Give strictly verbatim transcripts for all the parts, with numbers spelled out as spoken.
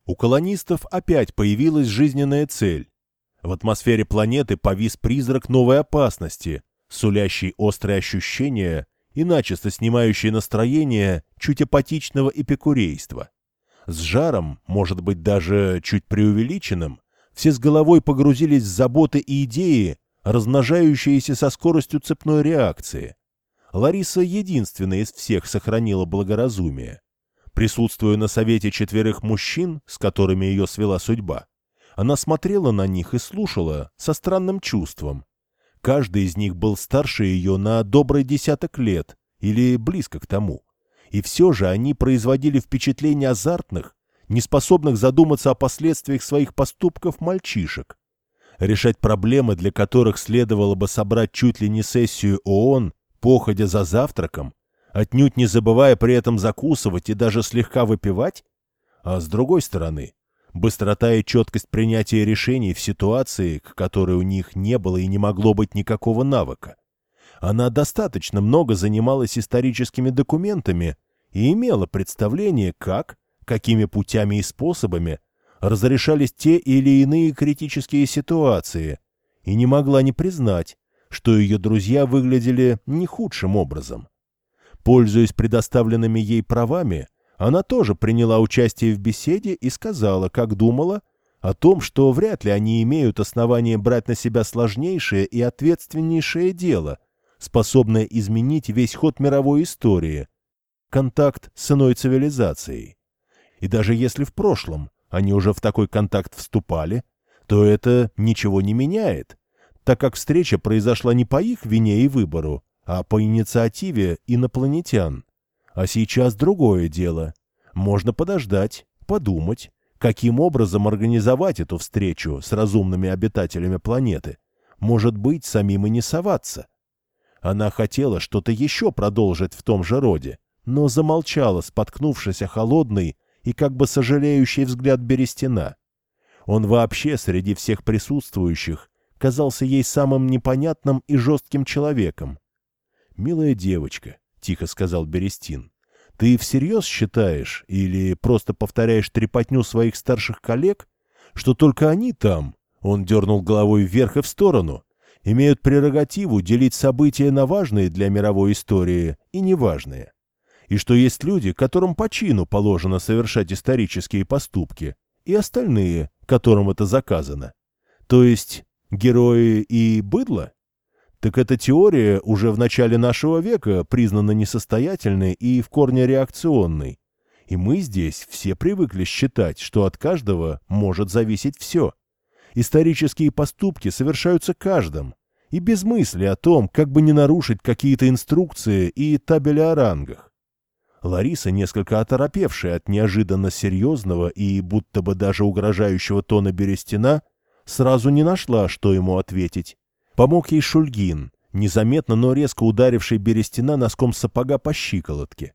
У колонистов опять появилась жизненная цель. В атмосфере планеты повис призрак новой опасности, сулящий острые ощущения и начисто снимающий настроение чуть апатичного эпикурейства. С жаром, может быть, даже чуть преувеличенным, все с головой погрузились в заботы и идеи, размножающиеся со скоростью цепной реакции. Лариса единственная из всех сохранила благоразумие. Присутствуя на совете четверых мужчин, с которыми ее свела судьба, она смотрела на них и слушала со странным чувством. Каждый из них был старше ее на добрый десяток лет или близко к тому. И все же они производили впечатление азартных, неспособных задуматься о последствиях своих поступков мальчишек. Решать проблемы, для которых следовало бы собрать чуть ли не сессию ООН, походя за завтраком, отнюдь не забывая при этом закусывать и даже слегка выпивать? А с другой стороны, быстрота и четкость принятия решений в ситуации, к которой у них не было и не могло быть никакого навыка. Она достаточно много занималась историческими документами и имела представление, как, какими путями и способами разрешались те или иные критические ситуации, и не могла не признать, что ее друзья выглядели не худшим образом. Пользуясь предоставленными ей правами, она тоже приняла участие в беседе и сказала, как думала, о том, что вряд ли они имеют основания брать на себя сложнейшее и ответственнейшее дело, способное изменить весь ход мировой истории — контакт с иной цивилизацией. И даже если в прошлом они уже в такой контакт вступали, то это ничего не меняет, так как встреча произошла не по их вине и выбору, а по инициативе инопланетян. А сейчас другое дело. Можно подождать, подумать, каким образом организовать эту встречу с разумными обитателями планеты. Может быть, самим и не соваться. Она хотела что-то еще продолжить в том же роде, но замолчала, споткнувшись о холодный и как бы сожалеющий взгляд Берестина. Он вообще среди всех присутствующих казался ей самым непонятным и жестким человеком. «Милая девочка», — тихо сказал Берестин, — «ты всерьез считаешь или просто повторяешь трепотню своих старших коллег, что только они там, — он дернул головой вверх и в сторону, — имеют прерогативу делить события на важные для мировой истории и неважные, и что есть люди, которым по чину положено совершать исторические поступки, и остальные, которым это заказано, то есть герои и быдло? Так эта теория уже в начале нашего века признана несостоятельной и в корне реакционной. И мы здесь все привыкли считать, что от каждого может зависеть все. Исторические поступки совершаются каждым, и без мысли о том, как бы не нарушить какие-то инструкции и табели о рангах. Лариса, несколько оторопевшая от неожиданно серьезного и будто бы даже угрожающего тона Берестина, сразу не нашла, что ему ответить. Помог ей Шульгин, незаметно, но резко ударивший Берестина носком сапога по щиколотке.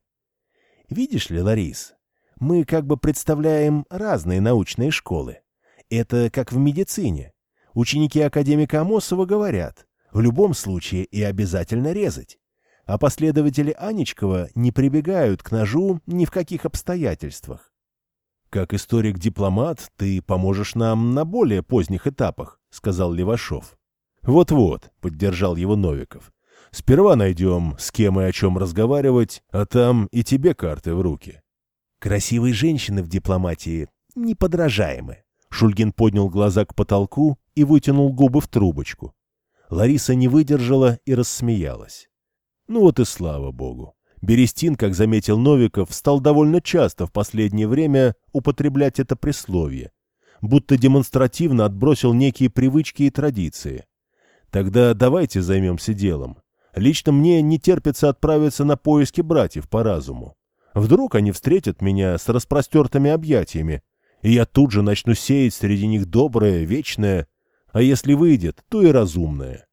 «Видишь ли, Ларис, мы как бы представляем разные научные школы. Это как в медицине. Ученики академика Амосова говорят, в любом случае и обязательно резать. А последователи Аничкова не прибегают к ножу ни в каких обстоятельствах. Как историк-дипломат ты поможешь нам на более поздних этапах», — сказал Левашов. «Вот-вот», — поддержал его Новиков. «Сперва найдем, с кем и о чем разговаривать, а там и тебе карты в руки». «Красивые женщины в дипломатии неподражаемы». Шульгин поднял глаза к потолку и вытянул губы в трубочку. Лариса не выдержала и рассмеялась. Ну вот и слава богу. Берестин, как заметил Новиков, стал довольно часто в последнее время употреблять это присловие, будто демонстративно отбросил некие привычки и традиции. Тогда давайте займемся делом. Лично мне не терпится отправиться на поиски братьев по разуму. Вдруг они встретят меня с распростертыми объятиями, и я тут же начну сеять среди них доброе, вечное, а если выйдет, то и разумное.